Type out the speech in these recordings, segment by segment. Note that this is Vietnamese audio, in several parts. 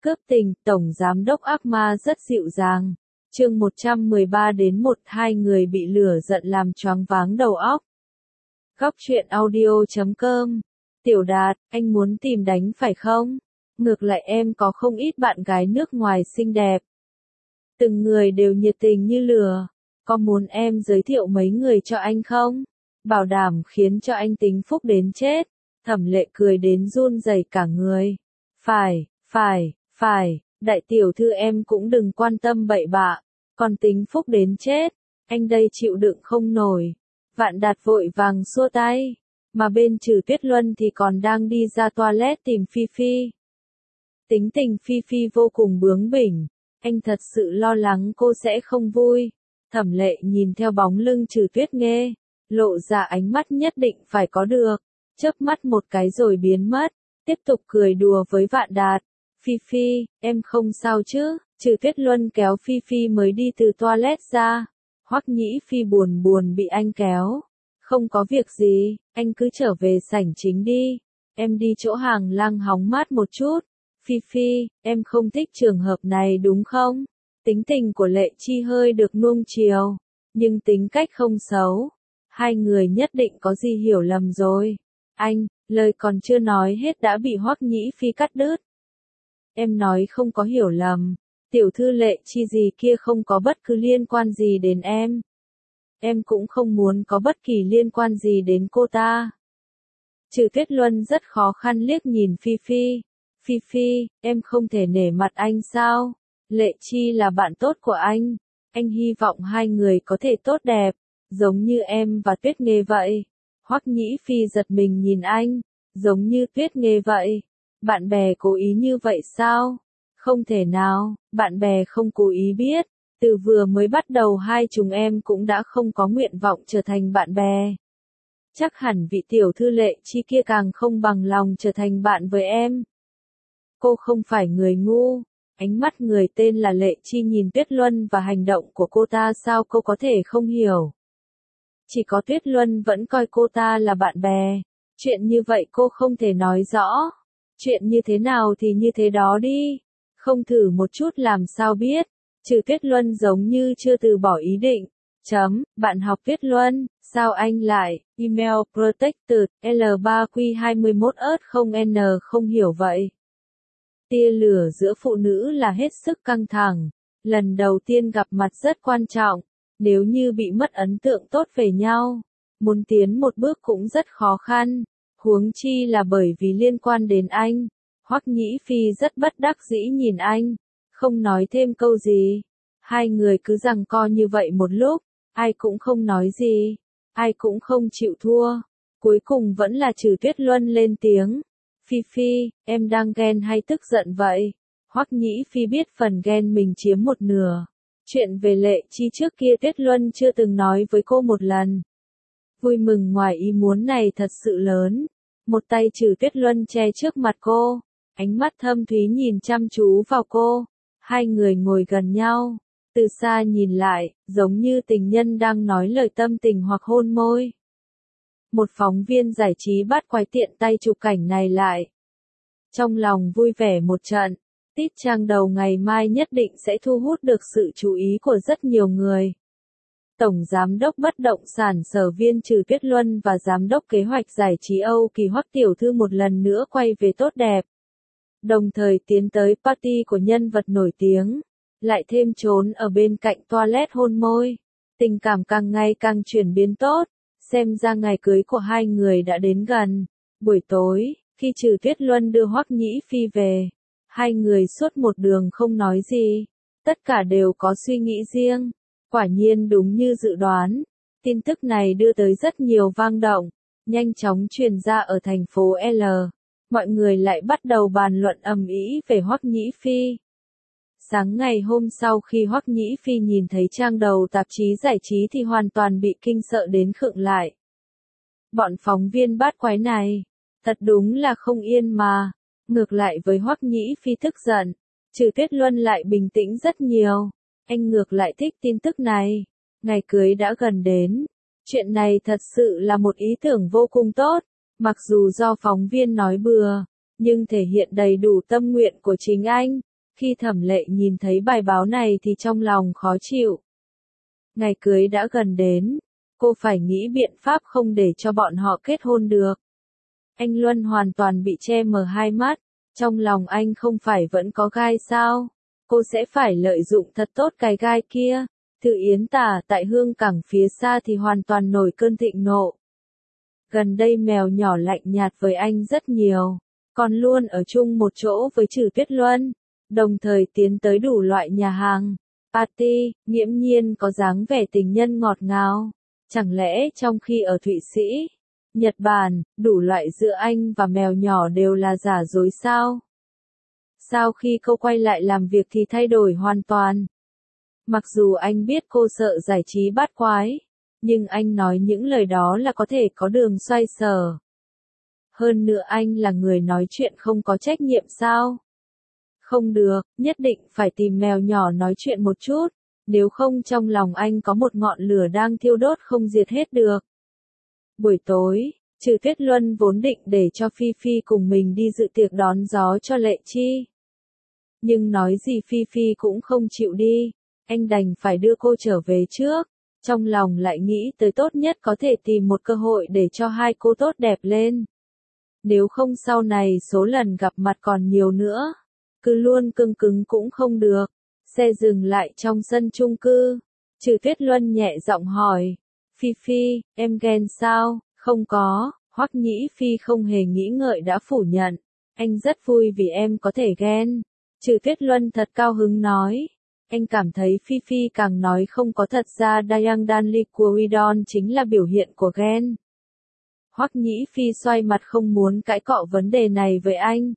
Cướp tình, Tổng Giám đốc ác ma rất dịu dàng. Chương 113 đến 12 người bị lửa giận làm choáng váng đầu óc. Góc truyện audio.com. Tiểu Đạt, anh muốn tìm đánh phải không? Ngược lại em có không ít bạn gái nước ngoài xinh đẹp. Từng người đều nhiệt tình như lửa. Có muốn em giới thiệu mấy người cho anh không? Bảo đảm khiến cho anh tính phúc đến chết. Thẩm Lệ cười đến run rẩy cả người. Phải, đại tiểu thư em cũng đừng quan tâm bậy bạ. Còn tính phúc đến chết, anh đây chịu đựng không nổi. Vạn Đạt vội vàng xua tay. Mà bên Trừ Tuyết Luân thì còn đang đi ra toilet tìm Phi Phi. Tính tình Phi Phi vô cùng bướng bỉnh. Anh thật sự lo lắng cô sẽ không vui. Thẩm Lệ nhìn theo bóng lưng Trừ Tuyết Nghê, lộ ra ánh mắt nhất định phải có được. Chớp mắt một cái rồi biến mất. Tiếp tục cười đùa với Vạn Đạt. Phi Phi, em không sao chứ? Trừ Tuyết Luân kéo Phi Phi mới đi từ toilet ra. Hoắc Nhĩ Phi buồn bị anh kéo. Không có việc gì, anh cứ trở về sảnh chính đi. Em đi chỗ hàng lang hóng mát một chút. Phi Phi, em không thích trường hợp này đúng không? Tính tình của Lệ Chi hơi được nuông chiều, nhưng tính cách không xấu. Hai người nhất định có gì hiểu lầm rồi. Anh, lời còn chưa nói hết đã bị Hoắc Nhĩ Phi cắt đứt. Em nói không có hiểu lầm. Tiểu thư Lệ Chi gì kia không có bất cứ liên quan gì đến em. Em cũng không muốn có bất kỳ liên quan gì đến cô ta. Trừ Tuyết Luân rất khó khăn liếc nhìn Phi Phi. Phi Phi, em không thể nể mặt anh sao? Lệ Chi là bạn tốt của anh. Anh hy vọng hai người có thể tốt đẹp, giống như em và Tuyết Nghê vậy. Hoắc Nhĩ Phi giật mình nhìn anh, giống như Tuyết Nghê vậy. Bạn bè cố ý như vậy sao? Không thể nào, bạn bè không cố ý biết. Từ vừa mới bắt đầu hai chúng em cũng đã không có nguyện vọng trở thành bạn bè. Chắc hẳn vị tiểu thư Lệ Chi kia càng không bằng lòng trở thành bạn với em. Cô không phải người ngu. Ánh mắt người tên là Lệ Chi nhìn Tuyết Luân và hành động của cô ta sao cô có thể không hiểu. Chỉ có Tuyết Luân vẫn coi cô ta là bạn bè. Chuyện như vậy cô không thể nói rõ. Chuyện như thế nào thì như thế đó đi. Không thử một chút làm sao biết. Trừ Tuyết Luân giống như chưa từ bỏ ý định. Bạn học Tuyết Luân, sao anh lại, email protected, L3Q21 N không hiểu vậy. Tia lửa giữa phụ nữ là hết sức căng thẳng. Lần đầu tiên gặp mặt rất quan trọng. Nếu như bị mất ấn tượng tốt về nhau, muốn tiến một bước cũng rất khó khăn. Huống chi là bởi vì liên quan đến anh. Hoắc Nhĩ Phi rất bất đắc dĩ nhìn anh, không nói thêm câu gì. Hai người cứ giằng co như vậy một lúc, ai cũng không nói gì, ai cũng không chịu thua. Cuối cùng vẫn là Trừ Tuyết Luân lên tiếng. Phi Phi, em đang ghen hay tức giận vậy? Hoắc Nhĩ Phi biết phần ghen mình chiếm một nửa. Chuyện về Lệ Chi trước kia Tuyết Luân chưa từng nói với cô một lần. Vui mừng ngoài ý muốn này thật sự lớn. Một tay Trừ Tuyết Luân che trước mặt cô, ánh mắt thâm thúy nhìn chăm chú vào cô. Hai người ngồi gần nhau, từ xa nhìn lại, giống như tình nhân đang nói lời tâm tình hoặc hôn môi. Một phóng viên giải trí bắt quái tiện tay chụp cảnh này lại. Trong lòng vui vẻ một trận, tít trang đầu ngày mai nhất định sẽ thu hút được sự chú ý của rất nhiều người. Tổng Giám đốc Bất động sản Sở Viên Trừ Tuyết Luân và Giám đốc Kế hoạch Giải trí Âu Kỳ Hoắc Tiểu Thư một lần nữa quay về tốt đẹp. Đồng thời tiến tới party của nhân vật nổi tiếng, lại thêm trốn ở bên cạnh toilet hôn môi. Tình cảm càng ngày càng chuyển biến tốt, xem ra ngày cưới của hai người đã đến gần. Buổi tối, khi Trừ Tuyết Luân đưa Hoắc Nhĩ Phi về, hai người suốt một đường không nói gì, tất cả đều có suy nghĩ riêng. Quả nhiên đúng như dự đoán, tin tức này đưa tới rất nhiều vang động, nhanh chóng truyền ra ở thành phố L. Mọi người lại bắt đầu bàn luận ầm ĩ về Hoắc Nhĩ Phi. Sáng ngày hôm sau khi Hoắc Nhĩ Phi nhìn thấy trang đầu tạp chí giải trí thì hoàn toàn bị kinh sợ đến khựng lại. Bọn phóng viên bát quái này, thật đúng là không yên mà. Ngược lại với Hoắc Nhĩ Phi tức giận, Trừ Tuyết Luân lại bình tĩnh rất nhiều. Anh ngược lại thích tin tức này. Ngày cưới đã gần đến. Chuyện này thật sự là một ý tưởng vô cùng tốt. Mặc dù do phóng viên nói bừa, nhưng thể hiện đầy đủ tâm nguyện của chính anh. Khi Thẩm Lệ nhìn thấy bài báo này thì trong lòng khó chịu. Ngày cưới đã gần đến, cô phải nghĩ biện pháp không để cho bọn họ kết hôn được. Anh Luân hoàn toàn bị che mờ hai mắt, trong lòng anh không phải vẫn có gai sao? Cô sẽ phải lợi dụng thật tốt cái gai kia. Thư Yến Tả tại Hương Cảng phía xa thì hoàn toàn nổi cơn thịnh nộ. Gần đây mèo nhỏ lạnh nhạt với anh rất nhiều, còn luôn ở chung một chỗ với Trử Tuyết Luân, đồng thời tiến tới đủ loại nhà hàng, party, nghiễm nhiên có dáng vẻ tình nhân ngọt ngào. Chẳng lẽ trong khi ở Thụy Sĩ, Nhật Bản, đủ loại giữa anh và mèo nhỏ đều là giả dối sao? Sau khi cô quay lại làm việc thì thay đổi hoàn toàn. Mặc dù anh biết cô sợ giải trí bát quái, nhưng anh nói những lời đó là có thể có đường xoay sở. Hơn nữa anh là người nói chuyện không có trách nhiệm sao? Không được, nhất định phải tìm mèo nhỏ nói chuyện một chút, nếu không trong lòng anh có một ngọn lửa đang thiêu đốt không diệt hết được. Buổi tối, Trử Tuyết Luân vốn định để cho Phi Phi cùng mình đi dự tiệc đón gió cho Lệ Chi. Nhưng nói gì Phi Phi cũng không chịu đi, anh đành phải đưa cô trở về trước, trong lòng lại nghĩ tới tốt nhất có thể tìm một cơ hội để cho hai cô tốt đẹp lên. Nếu không sau này số lần gặp mặt còn nhiều nữa, cứ luôn cưng cứng cũng không được. Xe dừng lại trong sân chung cư, Trử Tuyết Luân nhẹ giọng hỏi, Phi Phi, em ghen sao? Không có, Hoắc Nhĩ Phi không hề nghĩ ngợi đã phủ nhận, anh rất vui vì em có thể ghen. Trử Tuyết Luân thật cao hứng nói, anh cảm thấy Phi Phi càng nói không có thật ra Dayang Danli của Widon chính là biểu hiện của ghen. Hoắc Nhĩ Phi xoay mặt không muốn cãi cọ vấn đề này với anh.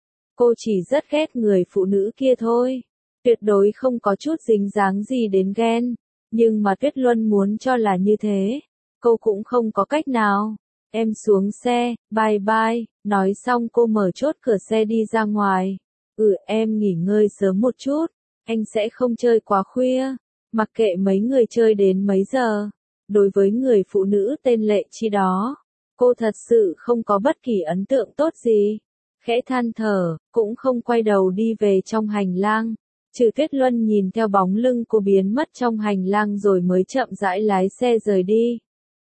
Cô chỉ rất ghét người phụ nữ kia thôi, tuyệt đối không có chút dính dáng gì đến ghen, nhưng mà Tuyết Luân muốn cho là như thế, cô cũng không có cách nào. Em xuống xe, bye bye, nói xong cô mở chốt cửa xe đi ra ngoài. Em nghỉ ngơi sớm một chút, anh sẽ không chơi quá khuya, mặc kệ mấy người chơi đến mấy giờ. Đối với người phụ nữ tên Lệ Chi đó, cô thật sự không có bất kỳ ấn tượng tốt gì. Khẽ than thở, cũng không quay đầu đi về trong hành lang. Trử Tuyết Luân nhìn theo bóng lưng cô biến mất trong hành lang rồi mới chậm rãi lái xe rời đi.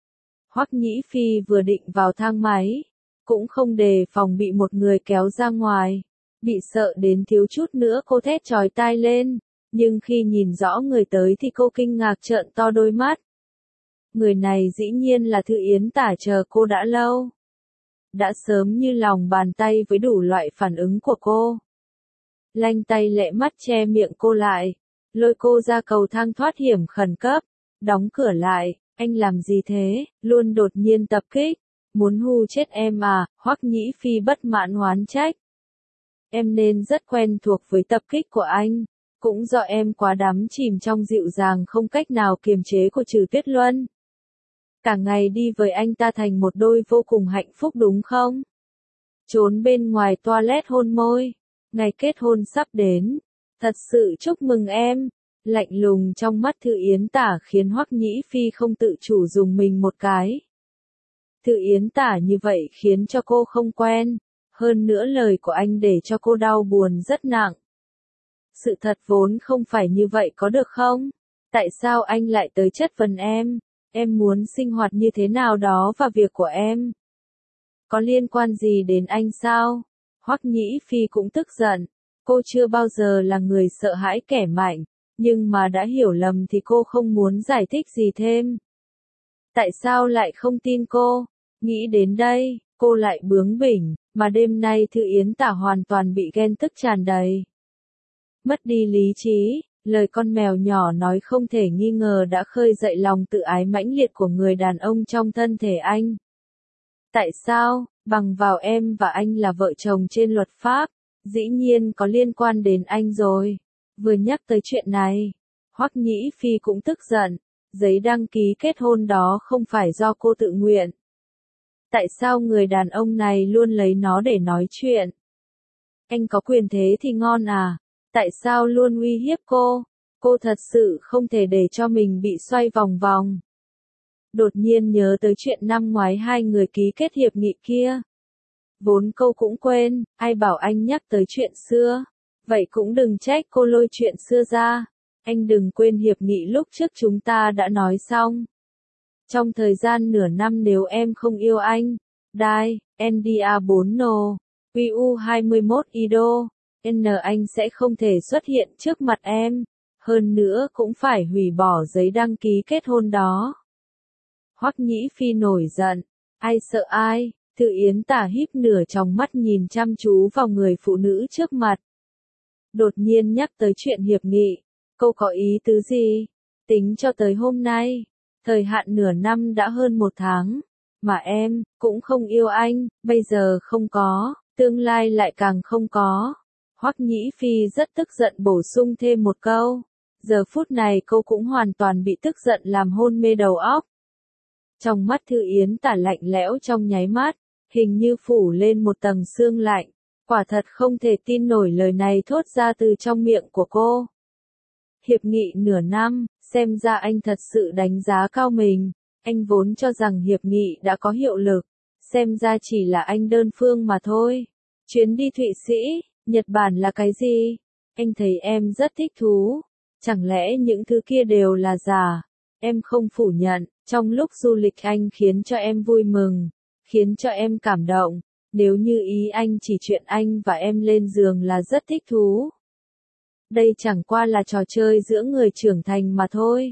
Hoắc Nhĩ Phi vừa định vào thang máy, cũng không đề phòng bị một người kéo ra ngoài. Bị sợ đến thiếu chút nữa cô thét chói tai lên, nhưng khi nhìn rõ người tới thì cô kinh ngạc trợn to đôi mắt. Người này dĩ nhiên là Thư Yến Tả chờ cô đã lâu. Đã sớm như lòng bàn tay với đủ loại phản ứng của cô. Lanh tay lẹ mắt che miệng cô lại, lôi cô ra cầu thang thoát hiểm khẩn cấp, đóng cửa lại, anh làm gì thế, luôn đột nhiên tập kích, muốn hù chết em à, Hoắc Nhĩ Phi bất mãn oán trách. Em nên rất quen thuộc với tập kích của anh, cũng do em quá đắm chìm trong dịu dàng không cách nào kiềm chế của Trử Tuyết Luân. Cả ngày đi với anh ta thành một đôi vô cùng hạnh phúc đúng không? Trốn bên ngoài toilet hôn môi, ngày kết hôn sắp đến, thật sự chúc mừng em. Lạnh lùng trong mắt Thư Yến Tả khiến Hoắc Nhĩ Phi không tự chủ dùng mình một cái. Thư Yến Tả như vậy khiến cho cô không quen, hơn nữa lời của anh để cho cô đau buồn rất nặng. Sự thật vốn không phải như vậy có được không? Tại sao anh lại tới chất vấn em? Em muốn sinh hoạt như thế nào đó và việc của em? Có liên quan gì đến anh sao? Hoắc Nhĩ Phi cũng tức giận, cô chưa bao giờ là người sợ hãi kẻ mạnh, nhưng mà đã hiểu lầm thì cô không muốn giải thích gì thêm. Tại sao lại không tin cô? Nghĩ đến đây, cô lại bướng bỉnh, mà đêm nay Thư Yến Tả hoàn toàn bị ghen tức tràn đầy. Mất đi lý trí, lời con mèo nhỏ nói không thể nghi ngờ đã khơi dậy lòng tự ái mãnh liệt của người đàn ông trong thân thể anh. Tại sao, bằng vào em và anh là vợ chồng trên luật pháp, dĩ nhiên có liên quan đến anh rồi. Vừa nhắc tới chuyện này, Hoắc Nhĩ Phi cũng tức giận, giấy đăng ký kết hôn đó không phải do cô tự nguyện. Tại sao người đàn ông này luôn lấy nó để nói chuyện? Anh có quyền thế thì ngon à? Tại sao luôn uy hiếp cô? Cô thật sự không thể để cho mình bị xoay vòng vòng. Đột nhiên nhớ tới chuyện năm ngoái hai người ký kết hiệp nghị kia. Vốn cô cũng quên, ai bảo anh nhắc tới chuyện xưa. Vậy cũng đừng trách cô lôi chuyện xưa ra. Anh đừng quên hiệp nghị lúc trước chúng ta đã nói xong. Trong thời gian nửa năm nếu em không yêu anh, Dai, NDA4 No, QU21 Ido, anh sẽ không thể xuất hiện trước mặt em. Hơn nữa cũng phải hủy bỏ giấy đăng ký kết hôn đó. Hoắc Nhĩ Phi nổi giận. Ai sợ ai? Thư Yến Tả híp nửa tròng mắt nhìn chăm chú vào người phụ nữ trước mặt. Đột nhiên nhắc tới chuyện hiệp nghị. Cô có ý tứ gì? Tính cho tới hôm nay. Thời hạn nửa năm đã hơn 1 tháng. Mà em, cũng không yêu anh, bây giờ không có, tương lai lại càng không có. Hoắc Nhĩ Phi rất tức giận bổ sung thêm một câu. Giờ phút này cô cũng hoàn toàn bị tức giận làm hôn mê đầu óc. Trong mắt Thư Yến Tả lạnh lẽo trong nháy mắt, hình như phủ lên một tầng sương lạnh. Quả thật không thể tin nổi lời này thốt ra từ trong miệng của cô. Hiệp nghị nửa năm, xem ra anh thật sự đánh giá cao mình. Anh vốn cho rằng hiệp nghị đã có hiệu lực, xem ra chỉ là anh đơn phương mà thôi. Chuyến đi Thụy Sĩ, Nhật Bản là cái gì? Anh thấy em rất thích thú. Chẳng lẽ những thứ kia đều là giả? Em không phủ nhận, trong lúc du lịch anh khiến cho em vui mừng, khiến cho em cảm động. Nếu như ý anh chỉ chuyện anh và em lên giường là rất thích thú. Đây chẳng qua là trò chơi giữa người trưởng thành mà thôi.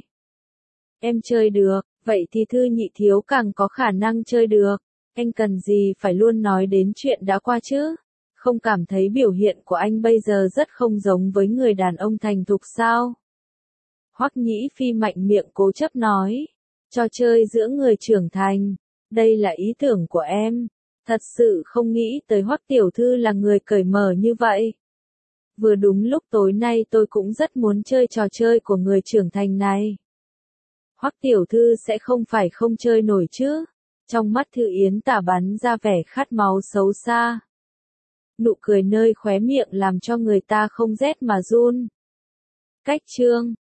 Em chơi được, vậy thì Thư Nhị Thiếu càng có khả năng chơi được. Anh cần gì phải luôn nói đến chuyện đã qua chứ? Không cảm thấy biểu hiện của anh bây giờ rất không giống với người đàn ông thành thục sao? Hoắc Nhĩ Phi mạnh miệng cố chấp nói. Trò chơi giữa người trưởng thành. Đây là ý tưởng của em. Thật sự không nghĩ tới Hoắc tiểu thư là người cởi mở như vậy. Vừa đúng lúc tối nay tôi cũng rất muốn chơi trò chơi của người trưởng thành này. Hoắc tiểu thư sẽ không phải không chơi nổi chứ? Trong mắt Thư Yến Tả bắn ra vẻ khát máu xấu xa. Nụ cười nơi khóe miệng làm cho người ta không rét mà run. Cách chương